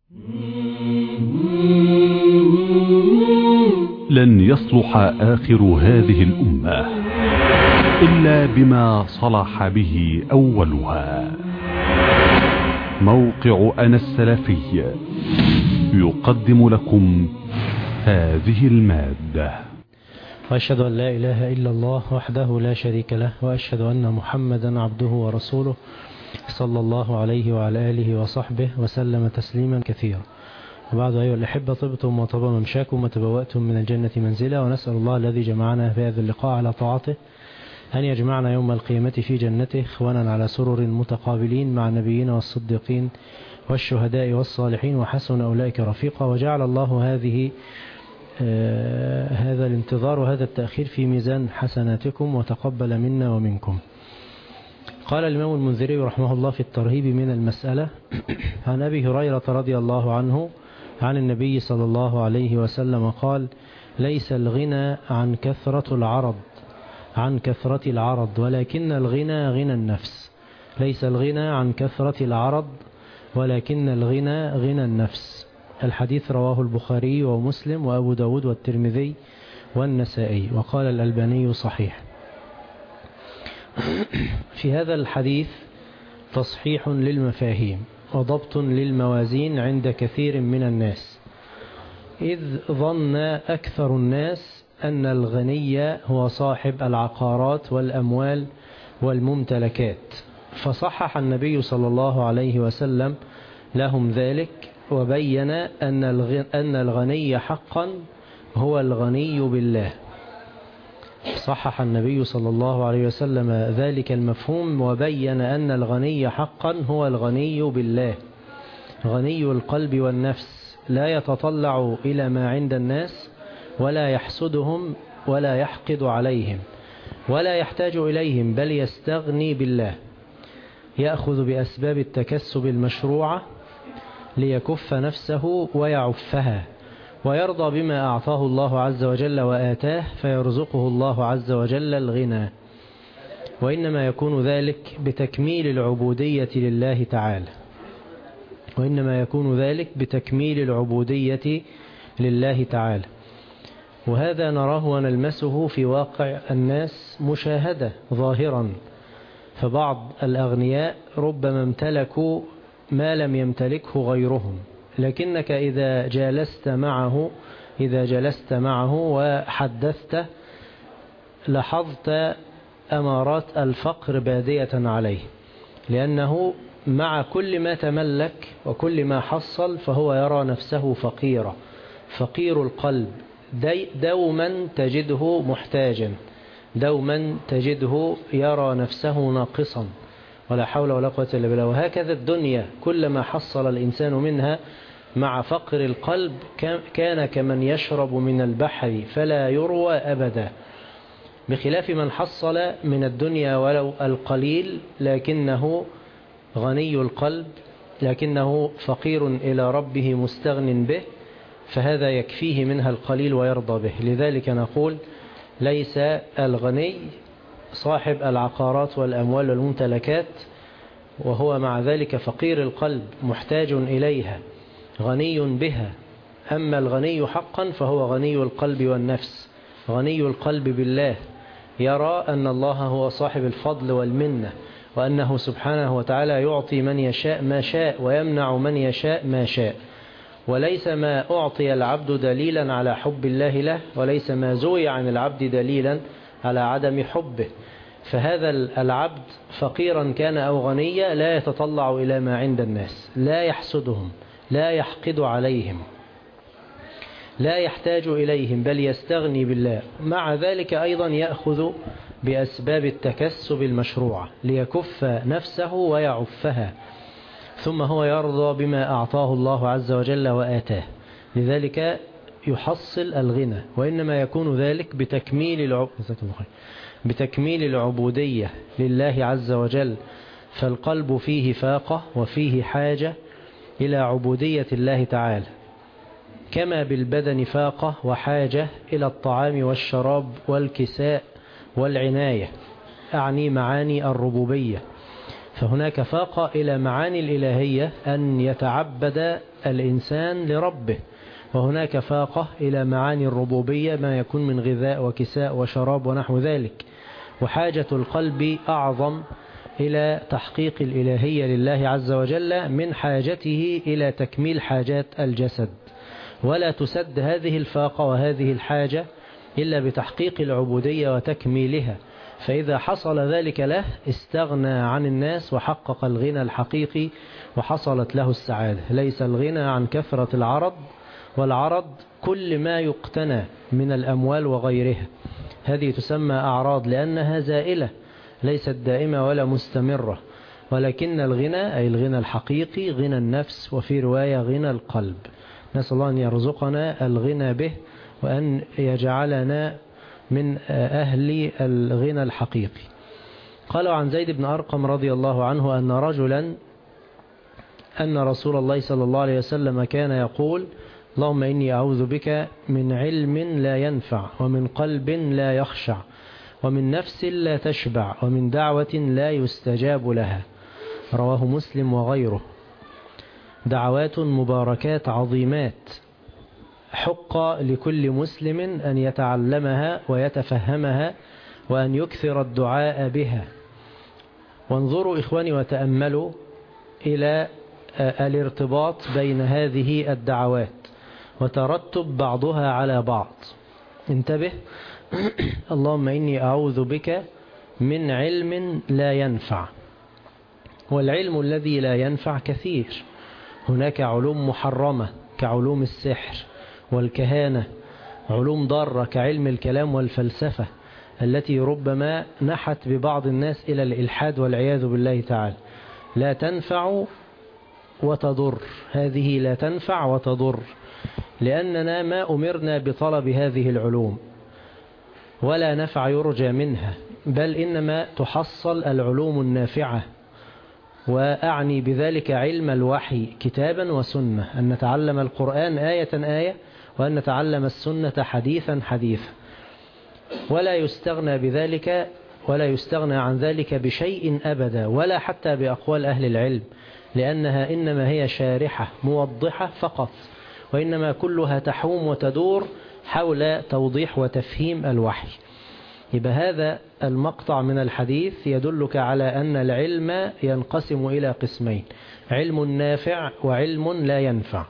لن يصلح آخر هذه الأمة إلا بما صلح به أولها. موقع أنا السلفي يقدم لكم هذه المادة. وأشهد أن لا إله إلا الله وحده لا شريك له، وأشهد أن محمدا عبده ورسوله صلى الله عليه وعلى آله وصحبه وسلم تسليما كثيرا. وبعد أيها الأحبة، طبتم وطاب ممشاكم وتبوأتم من الجنة منزلا، ونسأل الله الذي جمعنا في هذا اللقاء على طاعته أن يجمعنا يوم القيامة في جنته إخوانا على سرر متقابلين مع النبيين والصديقين والشهداء والصالحين، وحسن أولئك رفيقا. وجعل الله هذا الانتظار وهذا التأخير في ميزان حسناتكم وتقبل منا ومنكم. قال الإمام المنذري رحمه الله في الترهيب من المسألة عن أبي هريرة رضي الله عنه عن النبي صلى الله عليه وسلم قال: ليس الغنى عن كثرة العرض ولكن الغنى غنى النفس. ليس الغنى عن كثرة العرض ولكن الغنى غنى النفس. الحديث رواه البخاري ومسلم وأبو داود والترمذي والنسائي، وقال الألباني صحيح. في هذا الحديث تصحيح للمفاهيم وضبط للموازين عند كثير من الناس، إذ ظن أكثر الناس أن الغني هو صاحب العقارات والأموال والممتلكات، فصحح النبي صلى الله عليه وسلم لهم ذلك، وبين أن الغني حقا هو الغني بالله. صحح النبي صلى الله عليه وسلم ذلك المفهوم، وبين أن الغني حقا هو الغني بالله، غني القلب والنفس، لا يتطلع إلى ما عند الناس ولا يحسدهم ولا يحقد عليهم ولا يحتاج إليهم، بل يستغني بالله، يأخذ بأسباب التكسب المشروعة ليكف نفسه ويعفها، ويرضى بما أعطاه الله عز وجل وآتاه، فيرزقه الله عز وجل الغنى. وإنما يكون ذلك بتكميل العبودية لله تعالى، وهذا نراه ونلمسه في واقع الناس مشاهدة ظاهرا. فبعض الأغنياء ربما امتلكوا ما لم يمتلكه غيرهم، لكنك إذا جلست معه وحدثت لاحظت أمارات الفقر بادية عليه، لأنه مع كل ما تملك وكل ما حصل فهو يرى نفسه فقيرا، فقير القلب، دوما تجده محتاجا، دوما تجده يرى نفسه ناقصا، ولا حول ولا قوة إلا بالله. وهكذا الدنيا كلما حصل الإنسان منها مع فقر القلب كان كمن يشرب من البحر فلا يروى أبدا، بخلاف من حصل من الدنيا ولو القليل لكنه غني القلب، لكنه فقير إلى ربه مستغن به، فهذا يكفيه منها القليل ويرضى به. لذلك نقول: ليس الغني صاحب العقارات والأموال والممتلكات وهو مع ذلك فقير القلب محتاج إليها، غني بها. أما الغني حقا فهو غني القلب والنفس، غني القلب بالله، يرى أن الله هو صاحب الفضل والمنة، وأنه سبحانه وتعالى يعطي من يشاء ما شاء ويمنع من يشاء ما شاء، وليس ما أعطي العبد دليلا على حب الله له، وليس ما زوي عن العبد دليلا على عدم حبه. فهذا العبد فقيرا كان أو غنيا لا يتطلع إلى ما عند الناس، لا يحسدهم، لا يحقد عليهم، لا يحتاج إليهم، بل يستغني بالله. مع ذلك أيضا يأخذ بأسباب التكسب المشروعة ليكف نفسه ويعفها، ثم هو يرضى بما أعطاه الله عز وجل وآتاه، لذلك يحصل الغنى. وإنما يكون ذلك بتكميل العبودية لله عز وجل، فالقلب فيه فاقة وفيه حاجة إلى عبودية الله تعالى، كما بالبدن فاقة وحاجة إلى الطعام والشراب والكساء والعناية، أعني معاني الربوبية. فهناك فاقة إلى معاني الإلهية أن يتعبد الإنسان لربه، وهناك فاقة إلى معاني الربوبية ما يكون من غذاء وكساء وشراب ونحو ذلك. وحاجة القلب أعظم إلى تحقيق الإلهية لله عز وجل من حاجته إلى تكميل حاجات الجسد، ولا تسد هذه الفاقة وهذه الحاجة إلا بتحقيق العبودية وتكميلها. فإذا حصل ذلك له استغنى عن الناس وحقق الغنى الحقيقي وحصلت له السعادة. ليس الغنى عن كثرة العرض، والعرض كل ما يقتنى من الأموال وغيرها، هذه تسمى أعراض لأنها زائلة ليست دائمة ولا مستمرة. ولكن الغنى أي الغنى الحقيقي غنى النفس، وفي رواية غنى القلب. نسأل الله أن يرزقنا الغنى به وأن يجعلنا من أهل الغنى الحقيقي. قالوا عن زيد بن أرقم رضي الله عنه أن رسول الله صلى الله عليه وسلم كان يقول: اللهم إني أعوذ بك من علم لا ينفع، ومن قلب لا يخشع، ومن نفس لا تشبع، ومن دعوة لا يستجاب لها. رواه مسلم وغيره. دعوات مباركات عظيمات حق لكل مسلم أن يتعلمها ويتفهمها وأن يكثر الدعاء بها. وانظروا إخواني وتأملوا إلى الارتباط بين هذه الدعوات وترتب بعضها على بعض. انتبه: اللهم إني أعوذ بك من علم لا ينفع. والعلم الذي لا ينفع كثير. هناك علوم محرمة كعلوم السحر والكهانة، علوم ضارة كعلم الكلام والفلسفة التي ربما نحت ببعض الناس إلى الإلحاد والعياذ بالله تعالى. لا تنفع وتضر، هذه لا تنفع وتضر، لأننا ما أمرنا بطلب هذه العلوم ولا نفع يرجى منها، بل إنما تحصل العلوم النافعة. وأعني بذلك علم الوحي كتابا وسنة، أن نتعلم القرآن آية آية، وأن نتعلم السنة حديثا حديثا. ولا يستغنى عن ذلك بشيء أبدا، ولا حتى بأقوال أهل العلم، لأنها إنما هي شارحة موضحة فقط، وإنما كلها تحوم وتدور حول توضيح وتفهيم الوحي. يبقى هذا المقطع من الحديث يدلك على أن العلم ينقسم إلى قسمين: علم نافع وعلم لا ينفع.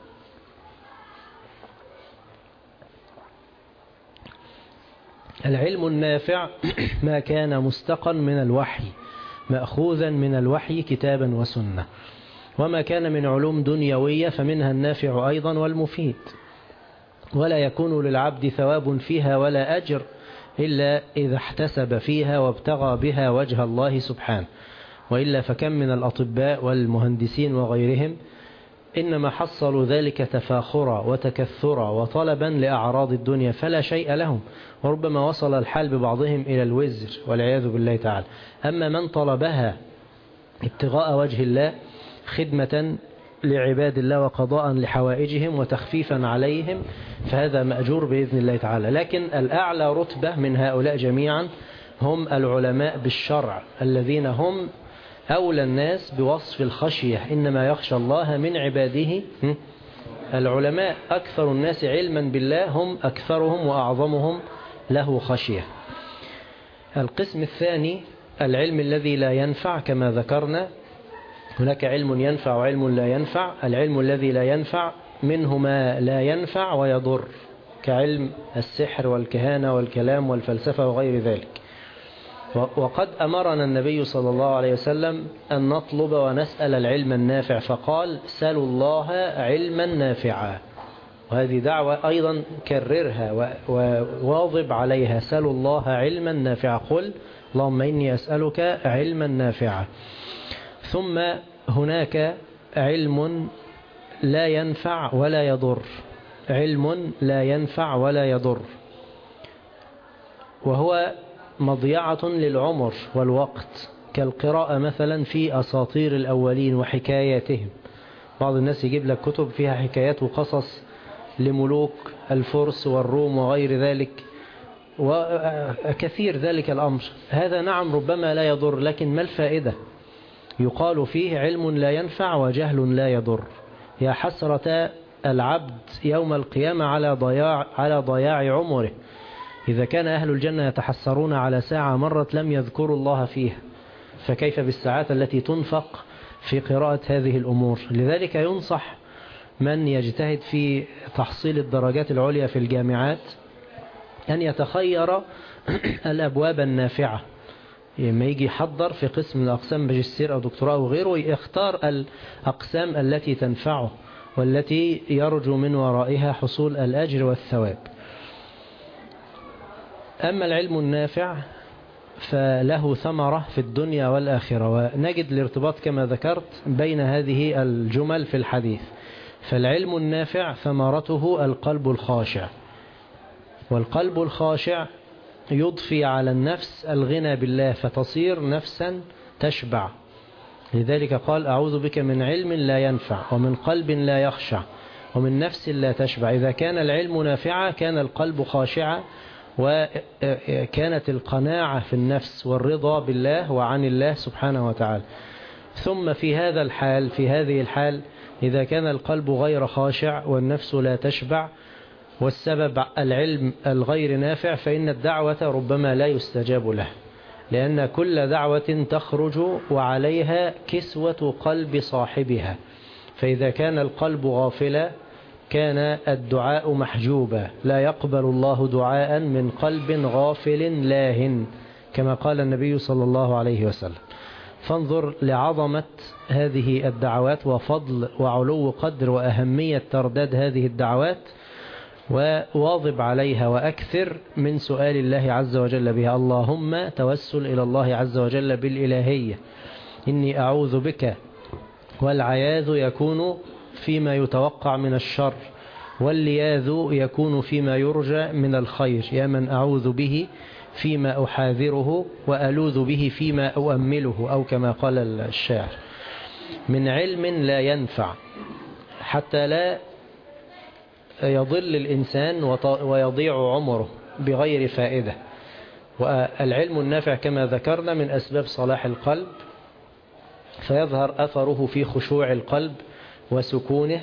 العلم النافع ما كان مستقا من الوحي، مأخوذا من الوحي كتابا وسنة. وما كان من علوم دنيوية فمنها النافع أيضا والمفيد، ولا يكون للعبد ثواب فيها ولا أجر إلا إذا احتسب فيها وابتغى بها وجه الله سبحانه. وإلا فكم من الأطباء والمهندسين وغيرهم إنما حصلوا ذلك تفاخرا وتكثرا وطلبا لأعراض الدنيا فلا شيء لهم، وربما وصل الحال ببعضهم إلى الوزر والعياذ بالله تعالى. أما من طلبها ابتغاء وجه الله، خدمة لعباد الله وقضاء لحوائجهم وتخفيفا عليهم، فهذا مأجور بإذن الله تعالى. لكن الأعلى رتبة من هؤلاء جميعا هم العلماء بالشرع، الذين هم أولى الناس بوصف الخشية. إنما يخشى الله من عباده العلماء. أكثر الناس علما بالله هم أكثرهم وأعظمهم له خشية. القسم الثاني العلم الذي لا ينفع كما ذكرنا. هناك علم ينفع وعلم لا ينفع. العلم الذي لا ينفع منه ما لا ينفع ويضر، كعلم السحر والكهانة والكلام والفلسفة وغير ذلك. وقد أمرنا النبي صلى الله عليه وسلم أن نطلب ونسأل العلم النافع، فقال: سلوا الله علما نافعا. وهذه دعوة أيضا كررها وواظب عليها: سلوا الله علما نافعا. قل اللهم إني أسألك علما نافعا. ثم هناك علم لا ينفع ولا يضر. علم لا ينفع ولا يضر، وهو مضيعة للعمر والوقت، كالقراءة مثلا في أساطير الأولين وحكاياتهم. بعض الناس يجيب لك كتب فيها حكايات وقصص لملوك الفرس والروم وغير ذلك، وكثير ذلك الأمر. هذا نعم ربما لا يضر، لكن ما الفائدة؟ يقال فيه علم لا ينفع وجهل لا يضر. يا حسرة العبد يوم القيامة على ضياع عمره. إذا كان أهل الجنة يتحسرون على ساعة مرت لم يذكروا الله فيها، فكيف بالساعات التي تنفق في قراءة هذه الأمور؟ لذلك ينصح من يجتهد في تحصيل الدرجات العليا في الجامعات أن يتخير الأبواب النافعة. لما يجي يحضر في قسم من الأقسام ماجستير أو دكتوراه أو غيره، يختار الأقسام التي تنفعه والتي يرجو من ورائها حصول الأجر والثواب. أما العلم النافع فله ثمرة في الدنيا والآخرة، ونجد الارتباط كما ذكرت بين هذه الجمل في الحديث. فالعلم النافع ثمرته القلب الخاشع، والقلب الخاشع يضفي على النفس الغنى بالله فتصير نفسا تشبع. لذلك قال أعوذ بك من علم لا ينفع ومن قلب لا يخشع ومن نفس لا تشبع. إذا كان العلم نافعا كان القلب خاشعا، وكانت القناعة في النفس والرضا بالله وعن الله سبحانه وتعالى. ثم في هذه الحال إذا كان القلب غير خاشع والنفس لا تشبع والسبب العلم الغير نافع، فإن الدعوة ربما لا يستجاب له، لأن كل دعوة تخرج وعليها كسوة قلب صاحبها. فإذا كان القلب غافلا كان الدعاء محجوبا. لا يقبل الله دعاء من قلب غافل لاهٍ، كما قال النبي صلى الله عليه وسلم. فانظر لعظمة هذه الدعوات وفضل وعلو قدر وأهمية ترداد هذه الدعوات، وواظب عليها وأكثر من سؤال الله عز وجل بها. اللهم توسل إلى الله عز وجل بالإلهية، إني أعوذ بك، والعياذ يكون فيما يتوقع من الشر، واللياذ يكون فيما يرجى من الخير. يا من أعوذ به فيما أحاذره وألوذ به فيما أؤمله، أو كما قال الشاعر. من علم لا ينفع، حتى لا يضل الإنسان ويضيع عمره بغير فائدة. والعلم النافع كما ذكرنا من أسباب صلاح القلب، فيظهر أثره في خشوع القلب وسكونه.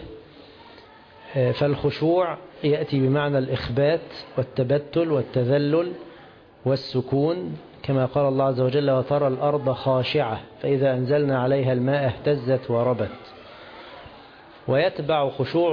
فالخشوع يأتي بمعنى الإخبات والتبتل والتذلل والسكون، كما قال الله عز وجل وترى الأرض خاشعة فإذا أنزلنا عليها الماء اهتزت وربت. ويتبع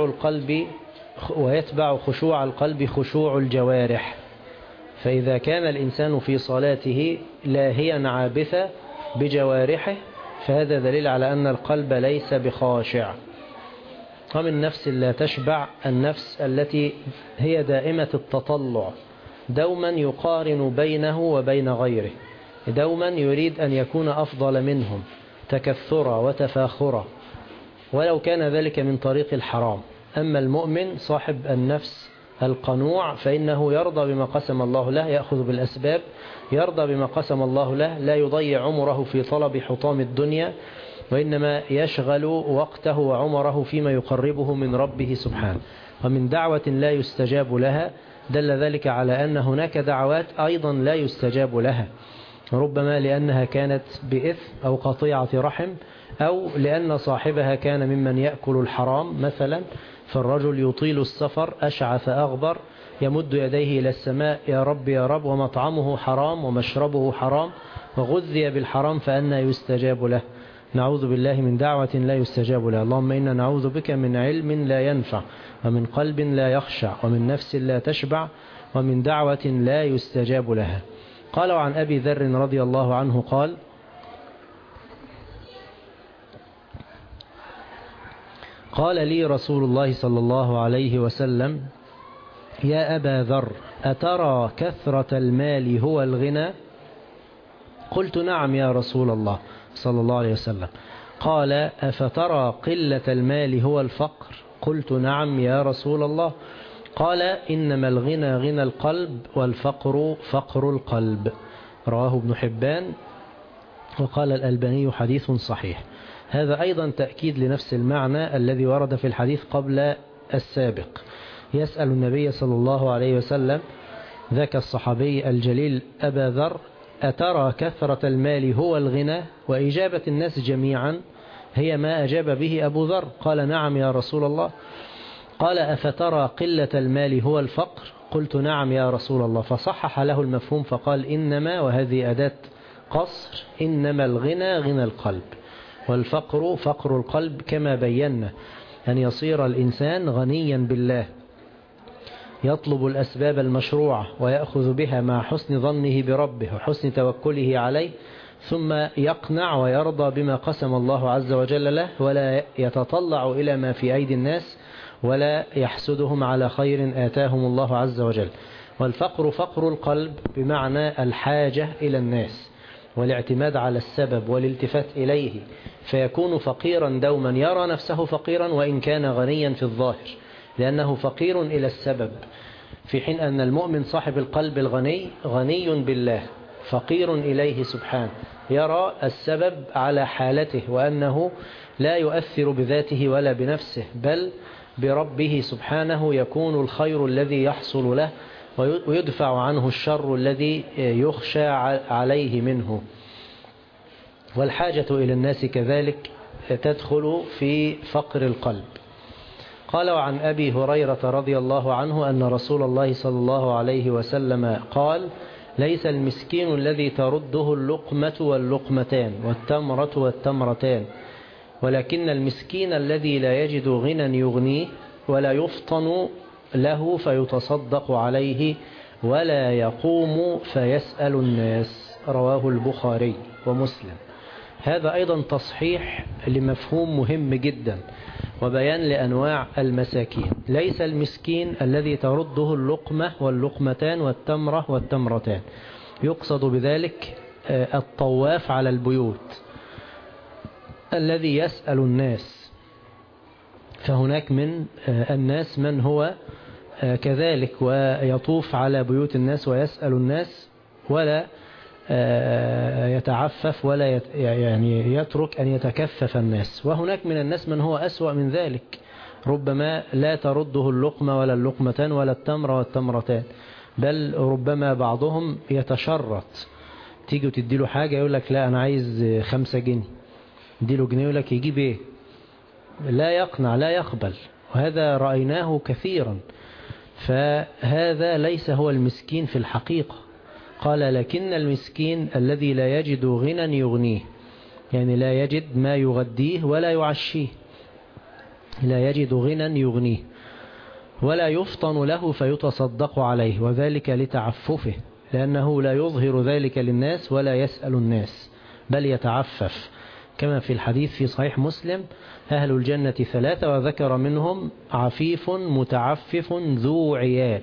خشوع القلب خشوع الجوارح. فإذا كان الإنسان في صلاته لاهيا عابثا بجوارحه فهذا دليل على أن القلب ليس بخاشع. ومن نفس لا تشبع، النفس التي هي دائمة التطلع، دوما يقارن بينه وبين غيره، دوما يريد أن يكون أفضل منهم تكثرا وتفاخرا، ولو كان ذلك من طريق الحرام. أما المؤمن صاحب النفس القنوع فإنه يرضى بما قسم الله له، يأخذ بالأسباب، يرضى بما قسم الله له، لا يضيع عمره في طلب حطام الدنيا، وإنما يشغل وقته وعمره فيما يقربه من ربه سبحانه. ومن دعوة لا يستجاب لها دل ذلك على أن هناك دعوات أيضا لا يستجاب لها، ربما لأنها كانت بإثم أو قطيعة رحم، أو لأن صاحبها كان ممن يأكل الحرام مثلا. فالرجل يطيل السفر أشعث أغبر يمد يديه إلى السماء يا رب يا رب، ومطعمه حرام ومشربه حرام وغذي بالحرام، فأنى يستجاب له؟ نعوذ بالله من دعوة لا يستجاب لها. اللهم إنا نعوذ بك من علم لا ينفع ومن قلب لا يخشع ومن نفس لا تشبع ومن دعوة لا يستجاب لها. قال عن أبي ذر رضي الله عنه قال قال لي رسول الله صلى الله عليه وسلم يا أبا ذر أترى كثرة المال هو الغنى؟ قلت نعم يا رسول الله صلى الله عليه وسلم. قال أفترى قلة المال هو الفقر؟ قلت نعم يا رسول الله. قال إنما الغنى غنى القلب والفقر فقر القلب. رواه ابن حبان، وقال الألباني حديث صحيح. هذا أيضا تأكيد لنفس المعنى الذي ورد في الحديث قبل السابق. يسأل النبي صلى الله عليه وسلم ذاك الصحابي الجليل أبا ذر أترى كثرة المال هو الغنى؟ وإجابة الناس جميعا هي ما أجاب به أبو ذر، قال نعم يا رسول الله. قال أفترى قلة المال هو الفقر؟ قلت نعم يا رسول الله. فصحح له المفهوم فقال إنما، وهذه أداة قصر، إنما الغنى غنى القلب، والفقر فقر القلب، كما بينا أن يصير الإنسان غنيا بالله، يطلب الأسباب المشروعة ويأخذ بها مع حسن ظنه بربه وحسن توكله عليه، ثم يقنع ويرضى بما قسم الله عز وجل له، ولا يتطلع إلى ما في أيدي الناس ولا يحسدهم على خير آتاهم الله عز وجل. والفقر فقر القلب بمعنى الحاجة إلى الناس والاعتماد على السبب والالتفات إليه، فيكون فقيرا دوما، يرى نفسه فقيرا وإن كان غنيا في الظاهر، لأنه فقير إلى السبب، في حين أن المؤمن صاحب القلب الغني غني بالله فقير إليه سبحانه، يرى السبب على حالته وأنه لا يؤثر بذاته ولا بنفسه، بل بربه سبحانه يكون الخير الذي يحصل له ويدفع عنه الشر الذي يخشى عليه منه. والحاجة إلى الناس كذلك تدخل في فقر القلب. قال وعن أبي هريرة رضي الله عنه أن رسول الله صلى الله عليه وسلم قال ليس المسكين الذي ترده اللقمة واللقمتان والتمرة والتمرتان، ولكن المسكين الذي لا يجد غنى يغنيه ولا يفطن له فيتصدق عليه ولا يقوم فيسأل الناس. رواه البخاري ومسلم. هذا أيضا تصحيح لمفهوم مهم جدا وبيان لأنواع المساكين. ليس المسكين الذي ترده اللقمة واللقمتان والتمرة والتمرتان، يقصد بذلك الطواف على البيوت الذي يسأل الناس، فهناك من الناس من هو كذلك ويطوف على بيوت الناس ويسأل الناس ولا يتعفف ولا يعني يترك أن يتكفف الناس. وهناك من الناس من هو أسوأ من ذلك، ربما لا ترده اللقمة ولا اللقمتان ولا التمرة والتمرتان، بل ربما بعضهم يتشرط، تيجي وتديله حاجة يقول لك لا أنا عايز 5 جنيه، اديله جنيه يقول لك يجيب ايه، لا يقنع لا يقبل، وهذا رأيناه كثيرا. فهذا ليس هو المسكين في الحقيقة. قال لكن المسكين الذي لا يجد غنى يغنيه، يعني لا يجد ما يغديه ولا يعشيه، لا يجد غنى يغنيه ولا يفطن له فيتصدق عليه، وذلك لتعففه، لأنه لا يظهر ذلك للناس ولا يسأل الناس بل يتعفف، كما في الحديث في صحيح مسلم أهل الجنة 3 وذكر منهم عفيف متعفف ذو عيال،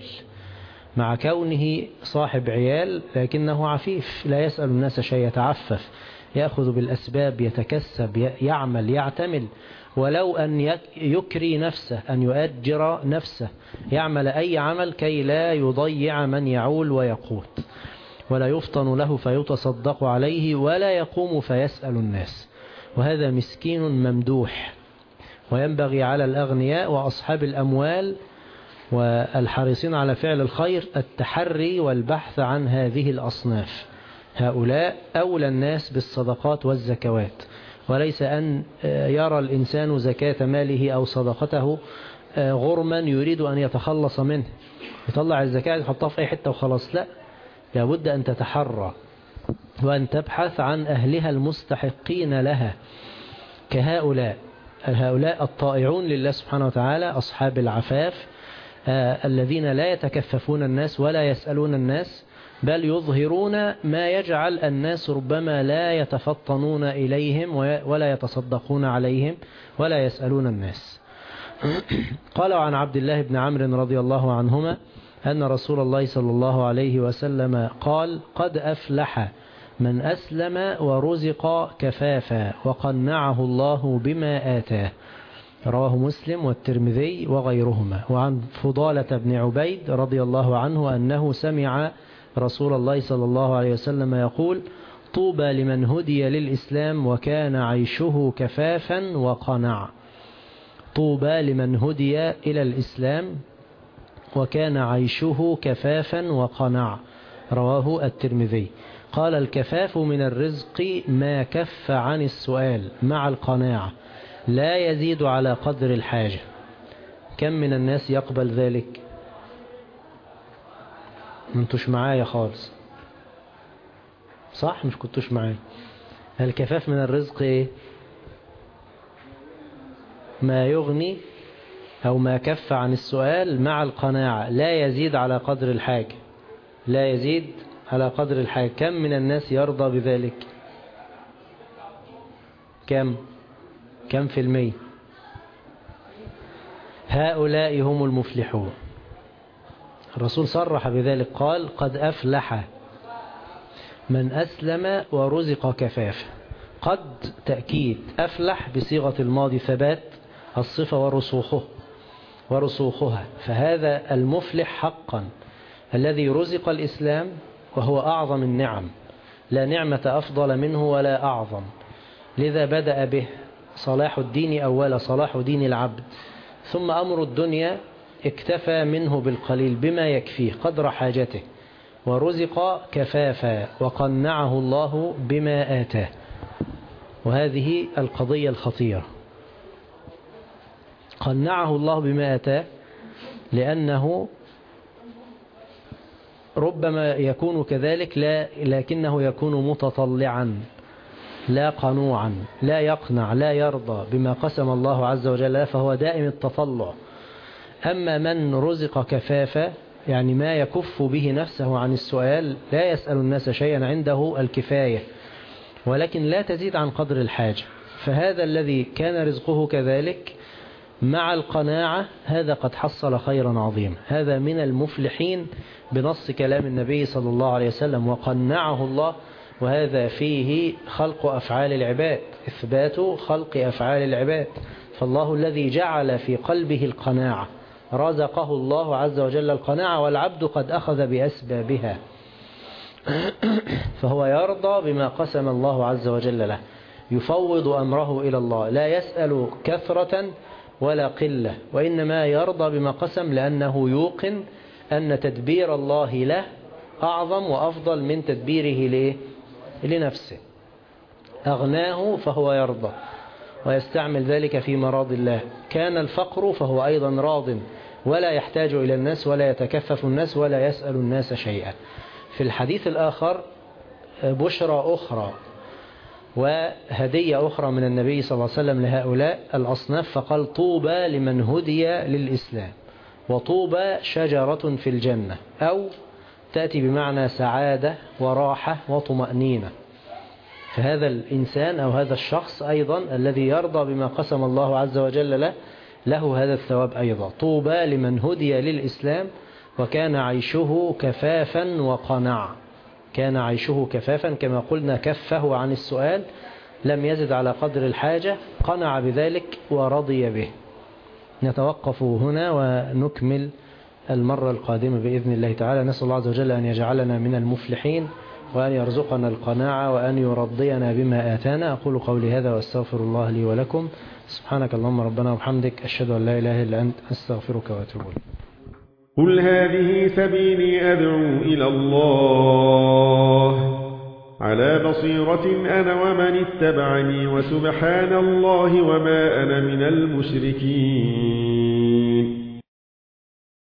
مع كونه صاحب عيال لكنه عفيف لا يسأل الناس شيء، يتعفف، يأخذ بالأسباب، يتكسب، يعمل، يعتمل، ولو أن يكري نفسه، أن يؤجر نفسه، يعمل أي عمل كي لا يضيع من يعول ويقوت. ولا يفطن له فيتصدق عليه ولا يقوم فيسأل الناس. وهذا مسكين ممدوح. وينبغي على الأغنياء وأصحاب الأموال والحريصين على فعل الخير التحري والبحث عن هذه الأصناف. هؤلاء أولى الناس بالصدقات والزكوات، وليس أن يرى الإنسان زكاة ماله أو صدقته غرما يريد أن يتخلص منه، يطلع الزكاة يحطها في أي حتة وخلاص. لا، لابد أن تتحرى وأن تبحث عن أهلها المستحقين لها، كهؤلاء الطائعون لله سبحانه وتعالى، أصحاب العفاف الذين لا يتكففون الناس ولا يسألون الناس، بل يظهرون ما يجعل الناس ربما لا يتفطنون إليهم ولا يتصدقون عليهم ولا يسألون الناس. قال عن عبد الله بن عمرو رضي الله عنهما أن رسول الله صلى الله عليه وسلم قال قد أفلح من أسلم ورزق كفافا وقنعه الله بما آتاه. رواه مسلم والترمذي وغيرهما. وعن فضالة بن عبيد رضي الله عنه أنه سمع رسول الله صلى الله عليه وسلم يقول طوبى لمن هدي للإسلام وكان عيشه كفافا وقنع. طوبى لمن هدي إلى الإسلام وكان عيشه كفافا وقنع. رواه الترمذي. قال الكفاف من الرزق ما كف عن السؤال مع القناعة لا يزيد على قدر الحاجة. كم من الناس يقبل ذلك؟ ما انتوش معايا خالص، صح؟ مش كنتوش معايا. الكفاف من الرزق ايه؟ ما يغني أو ما كف عن السؤال مع القناعة لا يزيد على قدر الحاجة، لا يزيد على قدر الحاجة. كم من الناس يرضى بذلك؟ كم في المية؟ هؤلاء هم المفلحون. الرسول صرح بذلك قال قد أفلح من أسلم ورزق كفافه. قد تأكيد، أفلح بصيغة الماضي ثبات الصفة ورسوخها، فهذا المفلح حقا الذي رزق الإسلام وهو أعظم النعم، لا نعمة أفضل منه ولا أعظم. لذا بدأ به صلاح الدين أولا، صلاح دين العبد، ثم أمر الدنيا اكتفى منه بالقليل بما يكفيه قدر حاجته، ورزق كفافا وقنعه الله بما آتاه. وهذه القضية الخطيرة، قنعه الله بما آتاه، لأنه ربما يكون كذلك لكنه يكون متطلعا لا قنوعا، لا يقنع لا يرضى بما قسم الله عز وجل، فهو دائم التطلع. أما من رزق كفافا يعني ما يكف به نفسه عن السؤال، لا يسأل الناس شيئا، عنده الكفاية ولكن لا تزيد عن قدر الحاجة، فهذا الذي كان رزقه كذلك مع القناعة هذا قد حصل خيرا عظيما، هذا من المفلحين بنص كلام النبي صلى الله عليه وسلم وقنعه الله. وهذا فيه خلق أفعال العباد، إثبات خلق أفعال العباد. فالله الذي جعل في قلبه القناعة رزقه الله عز وجل القناعة، والعبد قد أخذ بأسبابها، فهو يرضى بما قسم الله عز وجل له، يفوض أمره إلى الله، لا يسأل كثرة ولا قلة، وإنما يرضى بما قسم لأنه يوقن أن تدبير الله له أعظم وأفضل من تدبيره لنفسه. أغناه فهو يرضى ويستعمل ذلك في مراض الله، كان الفقر فهو أيضا راض ولا يحتاج إلى الناس ولا يتكفف الناس ولا يسأل الناس شيئا. في الحديث الآخر بشرى أخرى وهدية أخرى من النبي صلى الله عليه وسلم لهؤلاء الأصناف، فقال طوبى لمن هدي للإسلام، وطوبى شجرة في الجنة، أو تأتي بمعنى سعادة وراحة وطمأنينة. فهذا الإنسان أو هذا الشخص أيضا الذي يرضى بما قسم الله عز وجل له هذا الثواب أيضا. طوبى لمن هدي للإسلام وكان عيشه كفافا وقنع، كان عيشه كفافا كما قلنا، كفه عن السؤال، لم يزد على قدر الحاجة، قنع بذلك ورضي به. نتوقف هنا ونكمل المرة القادمة بإذن الله تعالى. نسأل الله عز وجل أن يجعلنا من المفلحين وأن يرزقنا القناعة وأن يرضينا بما آتانا. أقول قولي هذا وأستغفر الله لي ولكم. سبحانك اللهم ربنا وبحمدك، أشهد أن لا إله إلا أنت، أستغفرك وأتوب إليك. قل هذه سبيلي أدعو إلى الله على بصيرة أنا ومن اتبعني، وسبحان الله وما أنا من المشركين.